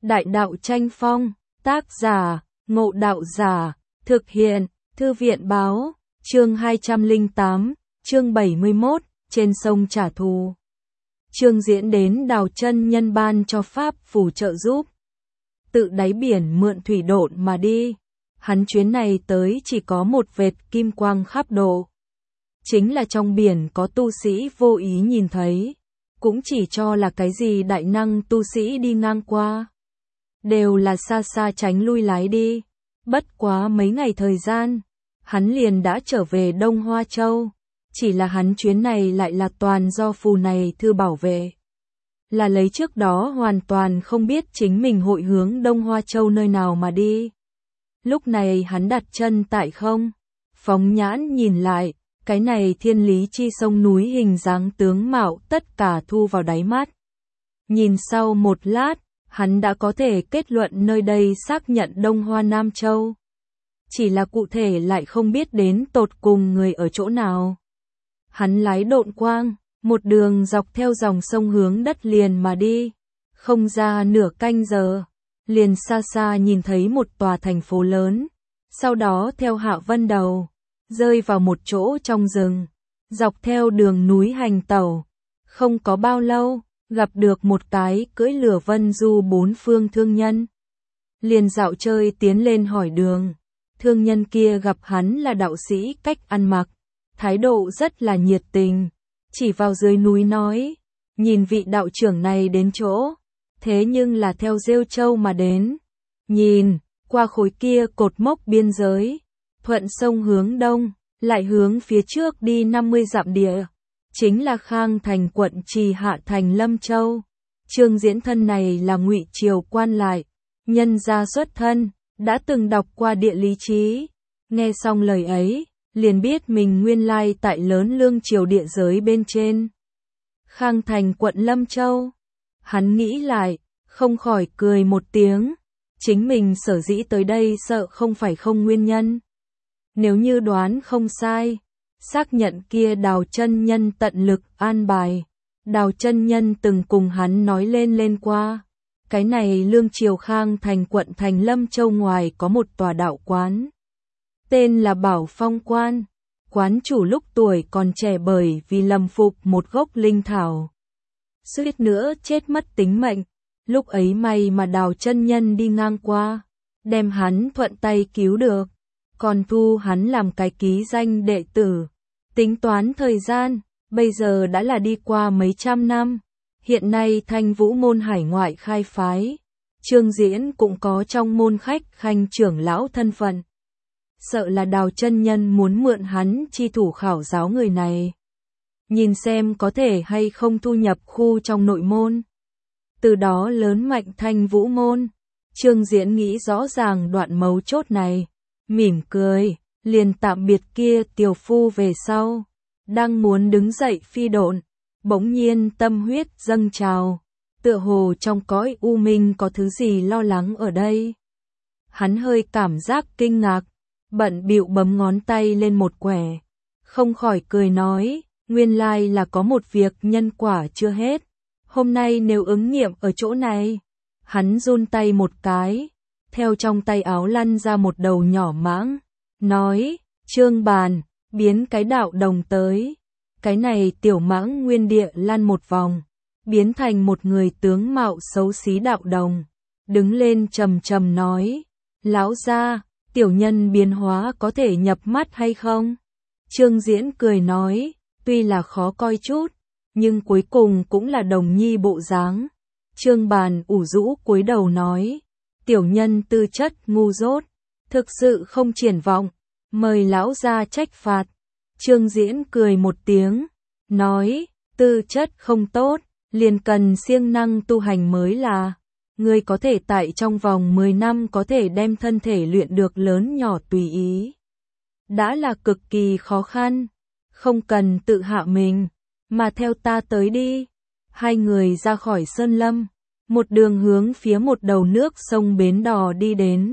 Đại đạo tranh phong, tác giả, Ngộ Đạo Giả, thực hiện, Thư viện báo, chương 208, chương 71, trên sông trả thù. Chương diễn đến Đào Chân Nhân ban cho pháp phù trợ giúp. Tự đáy biển mượn thủy độn mà đi. Hắn chuyến này tới chỉ có một vệt kim quang khắp độ. Chính là trong biển có tu sĩ vô ý nhìn thấy. Cũng chỉ cho là cái gì đại năng tu sĩ đi ngang qua. Đều là xa xa tránh lui lái đi. Bất quá mấy ngày thời gian, hắn liền đã trở về Đông Hoa Châu. Chỉ là hắn chuyến này lại là toàn do phù này thư bảo vệ. Là lấy trước đó hoàn toàn không biết chính mình hội hướng Đông Hoa Châu nơi nào mà đi. Lúc này hắn đặt chân tại không, phóng nhãn nhìn lại, cái này thiên lý chi sông núi hình dáng tướng mạo tất cả thu vào đáy mắt. Nhìn sau một lát, hắn đã có thể kết luận nơi đây xác nhận Đông Hoa Nam Châu. Chỉ là cụ thể lại không biết đến tột cùng người ở chỗ nào. Hắn lái độn quang, một đường dọc theo dòng sông hướng đất liền mà đi. Không ra nửa canh giờ, liền xa xa nhìn thấy một tòa thành phố lớn. Sau đó theo Hạ Vân Đầu, rơi vào một chỗ trong rừng. Dọc theo đường núi hành tẩu. Không có bao lâu, gặp được một cái cưỡi lửa vân du bốn phương thương nhân. Liền dạo chơi tiến lên hỏi đường. Thương nhân kia gặp hắn là đạo sĩ cách ăn mặc. Thái độ rất là nhiệt tình. Chỉ vào dưới núi nói. Nhìn vị đạo trưởng này đến chỗ. Thế nhưng là theo Rêu Châu mà đến. Nhìn, qua khối kia cột mốc biên giới. Thuận sông hướng đông, lại hướng phía trước đi 50 dặm địa. Chính là Khang Thành quận Trì Hạ Thành Lâm Châu. Trương Diễn thân này là Ngụy Triều quan lại. Nhân gia xuất thân, đã từng đọc qua địa lý chí. Nghe xong lời ấy, liền biết mình nguyên lai tại lớn lương triều địa giới bên trên. Khang Thành quận Lâm Châu. Hắn nghĩ lại, không khỏi cười một tiếng. Chính mình sở dĩ tới đây sợ không phải không nguyên nhân. Nếu như đoán không sai, xác nhận kia Đào Chân Nhân tận lực an bài. Đào Chân Nhân từng cùng hắn nói lên qua. Cái này lương triều Khang Thành quận thành Lâm Châu ngoài có một tòa đạo quán. Tên là Bảo Phong Quan. Quán chủ lúc tuổi còn trẻ bởi vì lầm phục một gốc linh thảo. Suýt nữa chết mất tính mệnh. Lúc ấy may mà Đào Chân Nhân đi ngang qua. Đem hắn thuận tay cứu được. Còn thu hắn làm cái ký danh đệ tử. Tính toán thời gian, bây giờ đã là đi qua mấy trăm năm. Hiện nay Thanh Vũ môn hải ngoại khai phái. Trương Diễn cũng có trong môn khách khanh trưởng lão thân phận. Sợ là Đào Chân Nhân muốn mượn hắn chi thủ khảo giáo người này. Nhìn xem có thể hay không thu nhập khu trong nội môn. Từ đó lớn mạnh Thanh Vũ môn. Trương Diễn nghĩ rõ ràng đoạn mấu chốt này. Mỉm cười, liền tạm biệt kia tiểu phu về sau. Đang muốn đứng dậy phi độn. Bỗng nhiên tâm huyết dâng trào. Tựa hồ trong cõi u minh có thứ gì lo lắng ở đây. Hắn hơi cảm giác kinh ngạc. Bận bịu bấm ngón tay lên một quẻ. Không khỏi cười nói. Nguyên lai là có một việc nhân quả chưa hết. Hôm nay nếu ứng nghiệm ở chỗ này. Hắn run tay một cái. Theo trong tay áo lăn ra một đầu nhỏ mãng. Nói. Trương Bàn. Biến cái đạo đồng tới. Cái này tiểu mãng nguyên địa lăn một vòng. Biến thành một người tướng mạo xấu xí đạo đồng. Đứng lên trầm trầm nói. Lão gia, tiểu nhân biến hóa có thể nhập mắt hay không? Trương Diễn cười nói. Tuy là khó coi chút. Nhưng cuối cùng cũng là đồng nhi bộ dáng. Trương Bàn ủ rũ cúi đầu nói. Tiểu nhân tư chất ngu dốt. Thực sự không triển vọng. Mời lão gia trách phạt. Trương Diễn cười một tiếng. Nói. Tư chất không tốt. Liền cần siêng năng tu hành mới là. Ngươi có thể tại trong vòng 10 năm có thể đem thân thể luyện được lớn nhỏ tùy ý. Đã là cực kỳ khó khăn. Không cần tự hạ mình. Mà theo ta tới đi. Hai người ra khỏi sơn lâm. Một đường hướng phía một đầu nước sông Bến Đò đi đến.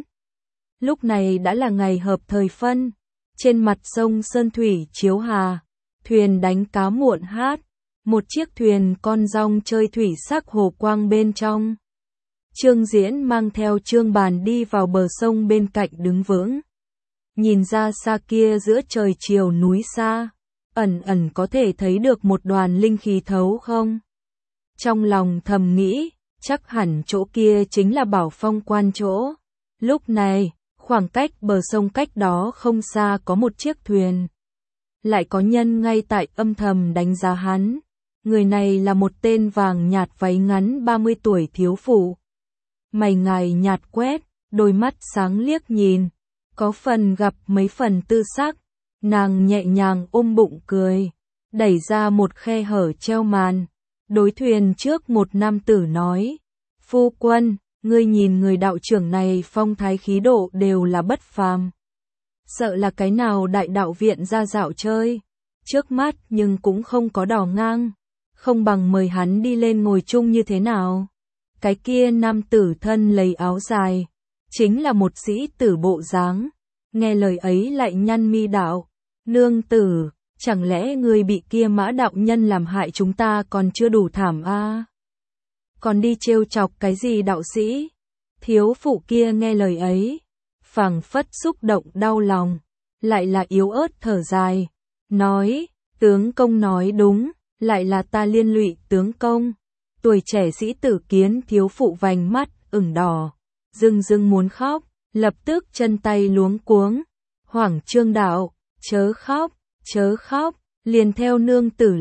Lúc này đã là ngày hợp thời phân. Trên mặt sông Sơn Thủy chiếu hà. Thuyền đánh cá muộn hát. Một chiếc thuyền con rong chơi thủy sắc hồ quang bên trong. Trương Diễn mang theo Trương Bàn đi vào bờ sông bên cạnh đứng vững. Nhìn ra xa kia giữa trời chiều núi xa, ẩn ẩn có thể thấy được một đoàn linh khí thấu không? Trong lòng thầm nghĩ, chắc hẳn chỗ kia chính là Bảo Phong quan chỗ. Lúc này, khoảng cách bờ sông cách đó không xa có một chiếc thuyền. Lại có nhân ngay tại âm thầm đánh giá hắn. Người này là một tên vàng nhạt váy ngắn 30 tuổi thiếu phụ. Mày ngài nhạt quét, đôi mắt sáng liếc nhìn, có phần gặp mấy phần tư sắc. Nàng nhẹ nhàng ôm bụng cười, đẩy ra một khe hở treo màn. Đối thuyền trước một nam tử nói, phu quân, ngươi nhìn người đạo trưởng này phong thái khí độ đều là bất phàm. Sợ là cái nào đại đạo viện ra dạo chơi, trước mắt nhưng cũng không có đò ngang, không bằng mời hắn đi lên ngồi chung như thế nào. Cái kia nam tử thân lấy áo dài, chính là một sĩ tử bộ dáng, nghe lời ấy lại nhăn mi đạo, nương tử, chẳng lẽ người bị kia Mã đạo nhân làm hại chúng ta còn chưa đủ thảm a? Còn đi trêu chọc cái gì đạo sĩ? Thiếu phụ kia nghe lời ấy, phảng phất xúc động đau lòng, lại là yếu ớt thở dài, nói, tướng công nói đúng, lại là ta liên lụy tướng công. Tuổi trẻ sĩ tử kiến thiếu phụ vành mắt ửng đỏ, rưng rưng muốn khóc, lập tức chân tay luống cuống. Hoảng Trương đạo, chớ khóc, liền theo nương tử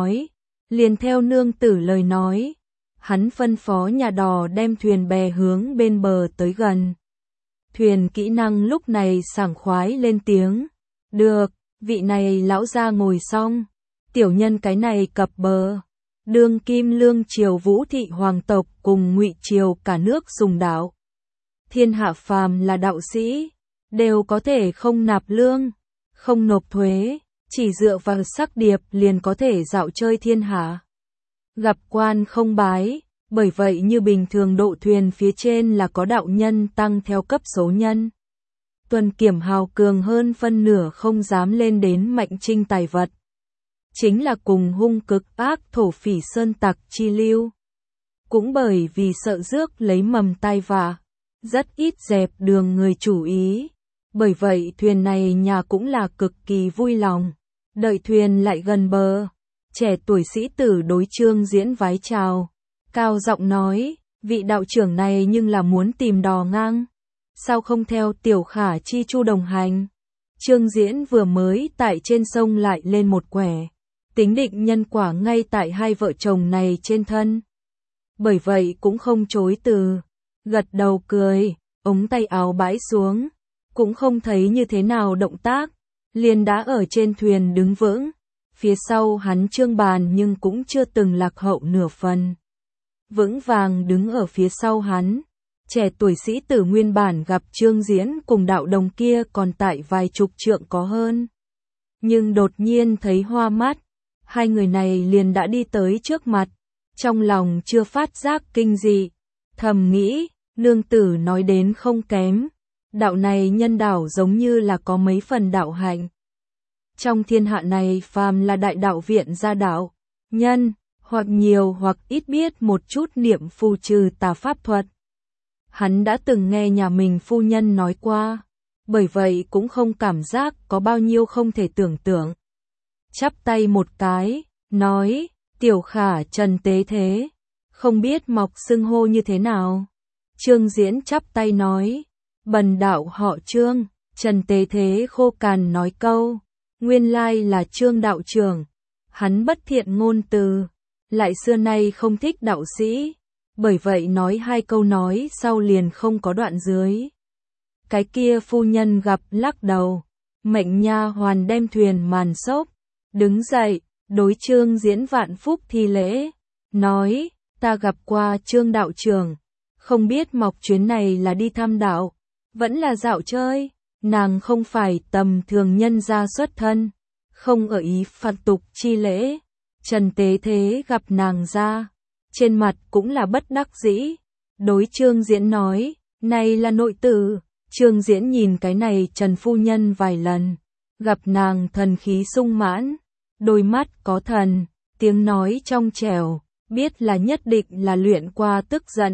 lời nói, hắn phân phó nhà đò đem thuyền bè hướng bên bờ tới gần. Thuyền kỹ năng lúc này sảng khoái lên tiếng, được, vị này lão gia ngồi xong, tiểu nhân cái này cập bờ. Đương kim lương triều Vũ thị hoàng tộc cùng Ngụy triều cả nước dùng đạo. Thiên hạ phàm là đạo sĩ, đều có thể không nạp lương, không nộp thuế, chỉ dựa vào sắc điệp liền có thể dạo chơi thiên hạ. Gặp quan không bái, bởi vậy như bình thường độ thuyền phía trên là có đạo nhân tăng theo cấp số nhân. Tuần kiểm hào cường hơn phân nửa không dám lên đến mạnh trinh tài vật. Chính là cùng hung cực ác thổ phỉ sơn tặc chi lưu. Cũng bởi vì sợ rước lấy mầm tai vạ, rất ít dẹp đường người chủ ý. Bởi vậy thuyền này nhà cũng là cực kỳ vui lòng. Đợi thuyền lại gần bờ, trẻ tuổi sĩ tử đối Trương Diễn vái chào, cao giọng nói, vị đạo trưởng này nhưng là muốn tìm đò ngang, sao không theo tiểu khả chi chu đồng hành. Trương Diễn vừa mới tại trên sông lại lên một quẻ, tính định nhân quả ngay tại hai vợ chồng này trên thân. Bởi vậy cũng không chối từ, gật đầu cười, ống tay áo bãi xuống, cũng không thấy như thế nào động tác, liền đã ở trên thuyền đứng vững. Phía sau hắn Trương Bàn nhưng cũng chưa từng lạc hậu nửa phần. Vững vàng đứng ở phía sau hắn, trẻ tuổi sĩ tử nguyên bản gặp Trương Diễn cùng đạo đồng kia còn tại vài chục trượng có hơn. Nhưng đột nhiên thấy hoa mắt, hai người này liền đã đi tới trước mặt, trong lòng chưa phát giác kinh dị, thầm nghĩ, nương tử nói đến không kém, đạo này nhân đạo giống như là có mấy phần đạo hạnh. Trong thiên hạ này phàm là đại đạo viện gia đạo, nhân, hoặc nhiều hoặc ít biết một chút niệm phù trừ tà pháp thuật. Hắn đã từng nghe nhà mình phu nhân nói qua, bởi vậy cũng không cảm giác có bao nhiêu không thể tưởng tượng. Chắp tay một cái, nói, tiểu khả Trần Tế Thế, không biết mọc xưng hô như thế nào. Trương Diễn chắp tay nói, bần đạo họ Trương. Trần Tế Thế khô cằn nói câu, nguyên lai là Trương đạo trưởng. Hắn bất thiện ngôn từ, lại xưa nay không thích đạo sĩ, bởi vậy nói hai câu nói sau liền không có đoạn dưới. Cái kia phu nhân gặp lắc đầu, mệnh nha hoàn đem thuyền màn xốc, đứng dậy, đối Trương Diễn vạn phúc thi lễ, nói, ta gặp qua Trương đạo trưởng, không biết mọc chuyến này là đi thăm đạo, vẫn là dạo chơi. Nàng không phải tầm thường nhân gia xuất thân, không ở ý phạt tục chi lễ. Trần Tế Thế gặp nàng ra, trên mặt cũng là bất đắc dĩ, đối Trương Diễn nói, này là nội tử. Trương Diễn nhìn cái này Trần phu nhân vài lần, gặp nàng thần khí sung mãn, đôi mắt có thần, tiếng nói trong trẻo, biết là nhất định là luyện qua tức giận,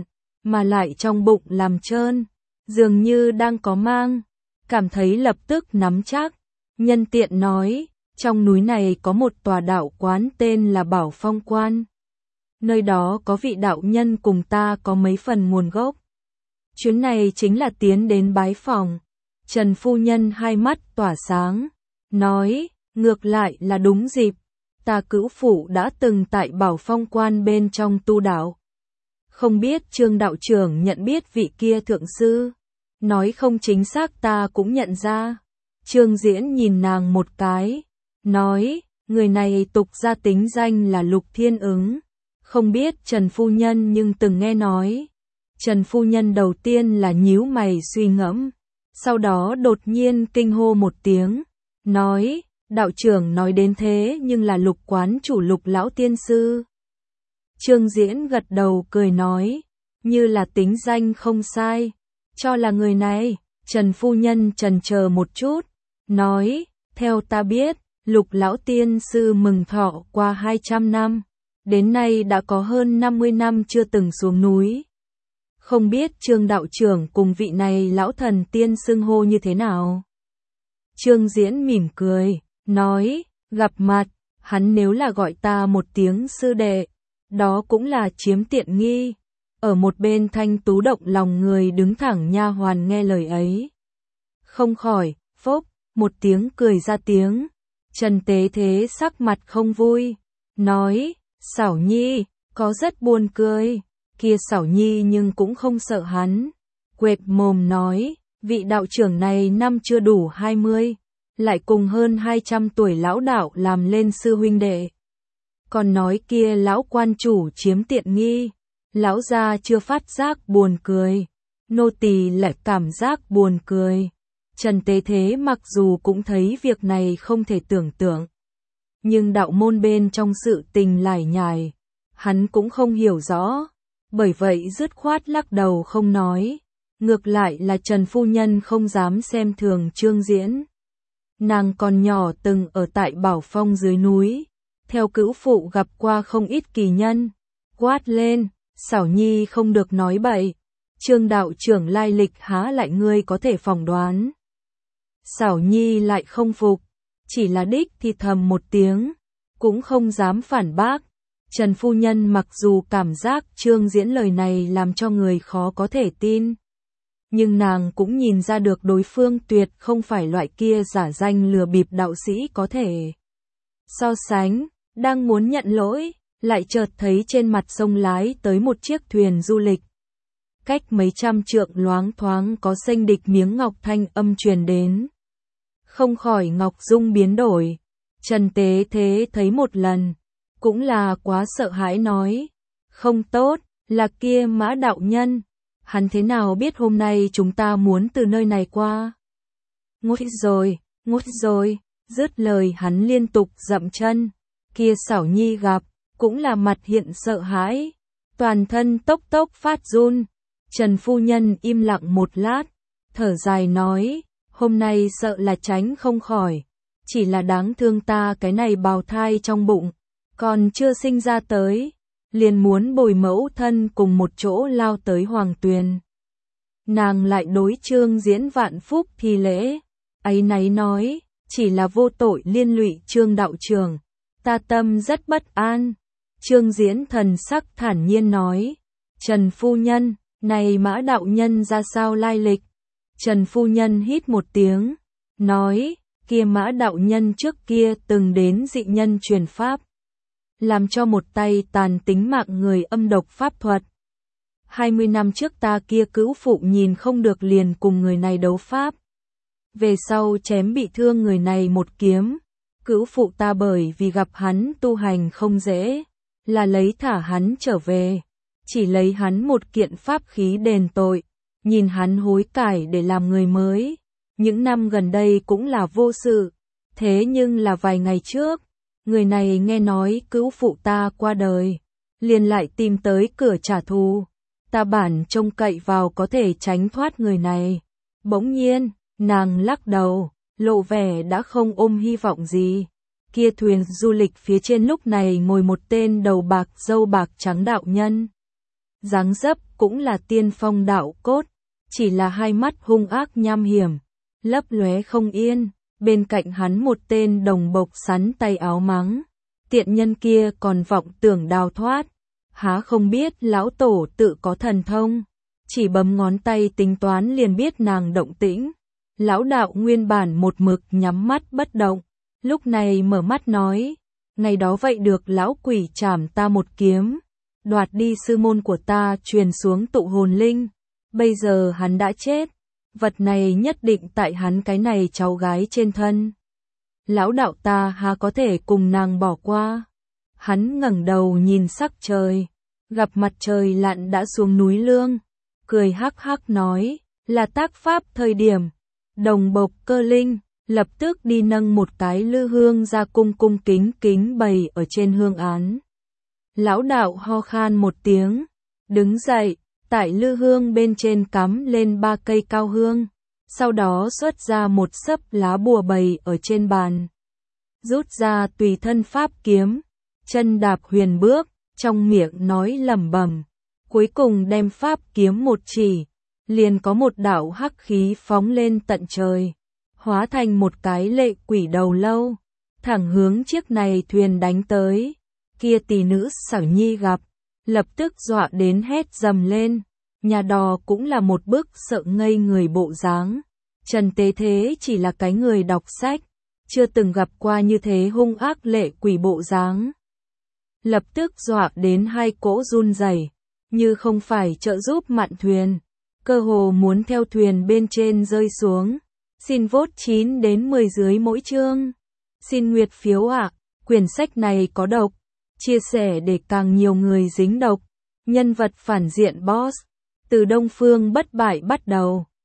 mà lại trong bụng làm trơn, dường như đang có mang, cảm thấy lập tức nắm chắc, nhân tiện nói, trong núi này có một tòa đạo quán tên là Bảo Phong Quan. Nơi đó có vị đạo nhân cùng ta có mấy phần nguồn gốc. Chuyến này chính là tiến đến bái phỏng. Trần phu nhân hai mắt tỏa sáng, nói, ngược lại là đúng dịp. Ta cữu phụ đã từng tại Bảo Phong Quan bên trong tu đạo. Không biết Trương đạo trưởng nhận biết vị kia thượng sư. Nói không chính xác ta cũng nhận ra. Trương Diễn nhìn nàng một cái, nói, người này tục ra tính danh là Lục Thiên Ứng. Không biết Trần phu nhân nhưng từng nghe nói. Trần phu nhân đầu tiên là nhíu mày suy ngẫm, sau đó đột nhiên kinh hô một tiếng, nói, đạo trưởng nói đến thế nhưng là Lục quán chủ Lục lão tiên sư. Trương Diễn gật đầu cười nói, như là tính danh không sai, cho là người này. Trần phu nhân chần chờ một chút, nói, theo ta biết, Lục lão tiên sư mừng thọ qua 200 năm, đến nay đã có hơn 50 năm chưa từng xuống núi. Không biết Trương đạo trưởng cùng vị này lão thần tiên xưng hô như thế nào? Trương Diễn mỉm cười, nói, gặp mặt, hắn nếu là gọi ta một tiếng sư đệ, đó cũng là chiếm tiện nghi. Ở một bên Thanh Tú động lòng người đứng thẳng nha hoàn nghe lời ấy. Không khỏi, phốc, một tiếng cười ra tiếng. Trần Tế Thế sắc mặt không vui, nói, Xảo Nhi, có rất buồn cười. Kia Xảo Nhi nhưng cũng không sợ hắn. Quệt mồm nói, vị đạo trưởng này năm chưa đủ 20, lại cùng hơn 200 tuổi lão đạo làm lên sư huynh đệ. Còn nói kia lão quan chủ chiếm tiện nghi, lão gia chưa phát giác buồn cười, nô tỳ lại cảm giác buồn cười. Trần Tế Thế mặc dù cũng thấy việc này không thể tưởng tượng, nhưng đạo môn bên trong sự tình lải nhải, hắn cũng không hiểu rõ, bởi vậy dứt khoát lắc đầu không nói. Ngược lại là Trần phu nhân không dám xem thường Trương Diễn. Nàng còn nhỏ từng ở tại Bảo Phong dưới núi, theo cữu phụ gặp qua không ít kỳ nhân, quát lên, Xảo Nhi không được nói bậy, Trương đạo trưởng lai lịch há lại ngươi có thể phỏng đoán. Xảo Nhi lại không phục, chỉ là đích thì thầm một tiếng, cũng không dám phản bác. Trần phu nhân mặc dù cảm giác Trương Diễn lời này làm cho người khó có thể tin, nhưng nàng cũng nhìn ra được đối phương tuyệt không phải loại kia giả danh lừa bịp đạo sĩ có thể so sánh. Đang muốn nhận lỗi, lại chợt thấy trên mặt sông lái tới một chiếc thuyền du lịch. Cách mấy trăm trượng loáng thoáng có xênh địch miếng ngọc thanh âm truyền đến. Không khỏi ngọc dung biến đổi. Trần Tế Thế thấy một lần, cũng là quá sợ hãi nói, không tốt, là kia Mã đạo nhân. Hắn thế nào biết hôm nay chúng ta muốn từ nơi này qua? Ngốt rồi, dứt lời hắn liên tục dậm chân. Kia Xảo Nhi gặp, cũng là mặt hiện sợ hãi, toàn thân tốc tốc phát run. Trần phu nhân im lặng một lát, thở dài nói, hôm nay sợ là tránh không khỏi, chỉ là đáng thương ta cái này bào thai trong bụng, còn chưa sinh ra tới, liền muốn bồi mẫu thân cùng một chỗ lao tới Hoàng Tuyền. Nàng lại đối Trương Diễn vạn phúc thi lễ, áy náy nói, chỉ là vô tội liên lụy Trương đạo trưởng, ta tâm rất bất an. Trương Diễn thần sắc thản nhiên nói, Trần phu nhân, này Mã đạo nhân ra sao lai lịch? Trần phu nhân hít một tiếng, nói, kia Mã đạo nhân trước kia từng đến dị nhân truyền pháp, làm cho một tay tàn tính mạng người âm độc pháp thuật. 20 năm trước ta kia cữu phụ nhìn không được liền cùng người này đấu pháp. Về sau chém bị thương người này một kiếm, cữu phụ ta bởi vì gặp hắn tu hành không dễ, là lấy thả hắn trở về, chỉ lấy hắn một kiện pháp khí đền tội, nhìn hắn hối cải để làm người mới. Những năm gần đây cũng là vô sự, thế nhưng là vài ngày trước, người này nghe nói cữu phụ ta qua đời, liền lại tìm tới cửa trả thù. Ta bản trông cậy vào có thể tránh thoát người này. Bỗng nhiên, nàng lắc đầu, lộ vẻ đã không ôm hy vọng gì. Kia thuyền du lịch phía trên lúc này ngồi một tên đầu bạc râu bạc trắng đạo nhân. dáng dấp cũng là tiên phong đạo cốt, chỉ là hai mắt hung ác nham hiểm, lấp lóe không yên, bên cạnh hắn một tên đồng bộc sắn tay áo mắng, tiện nhân kia còn vọng tưởng đào thoát, há không biết lão tổ tự có thần thông, chỉ bấm ngón tay tính toán liền biết nàng động tĩnh. Lão đạo nguyên bản một mực nhắm mắt bất động, lúc này mở mắt nói, ngày đó vậy được lão quỷ chảm ta một kiếm, đoạt đi sư môn của ta truyền xuống tụ hồn linh, bây giờ hắn đã chết, vật này nhất định tại hắn cái này cháu gái trên thân. Lão đạo ta há có thể cùng nàng bỏ qua. Hắn ngẩng đầu nhìn sắc trời, gặp mặt trời lặn đã xuống núi Lương, cười hắc hắc nói, là tác pháp thời điểm. Đồng bộc Cơ Linh lập tức đi nâng một cái lư hương ra cung cung kính kính bày ở trên hương án. Lão đạo ho khan một tiếng, đứng dậy, tại lư hương bên trên cắm lên 3 cây cao hương, sau đó xuất ra một xấp lá bùa bày ở trên bàn. Rút ra tùy thân pháp kiếm, chân đạp huyền bước, trong miệng nói lẩm bẩm, cuối cùng đem pháp kiếm một chỉ, liền có một đạo hắc khí phóng lên tận trời, hóa thành một cái lệ quỷ đầu lâu, thẳng hướng chiếc này thuyền đánh tới. Kia tỷ nữ Sở Nhi gặp, lập tức dọa đến hét dầm lên, nhà đò cũng là một bức sợ ngây người bộ dáng. Trần Tế Thế chỉ là cái người đọc sách, chưa từng gặp qua như thế hung ác lệ quỷ bộ dáng. Lập tức dọa đến hai cỗ run rẩy, như không phải trợ giúp mạn thuyền, cơ hồ muốn theo thuyền bên trên rơi xuống. Xin vote 9 đến 10 dưới mỗi chương. Xin nguyệt phiếu ạ, quyển sách này có độc, chia sẻ để càng nhiều người dính độc. Nhân vật phản diện boss, từ Đông Phương Bất Bại bắt đầu.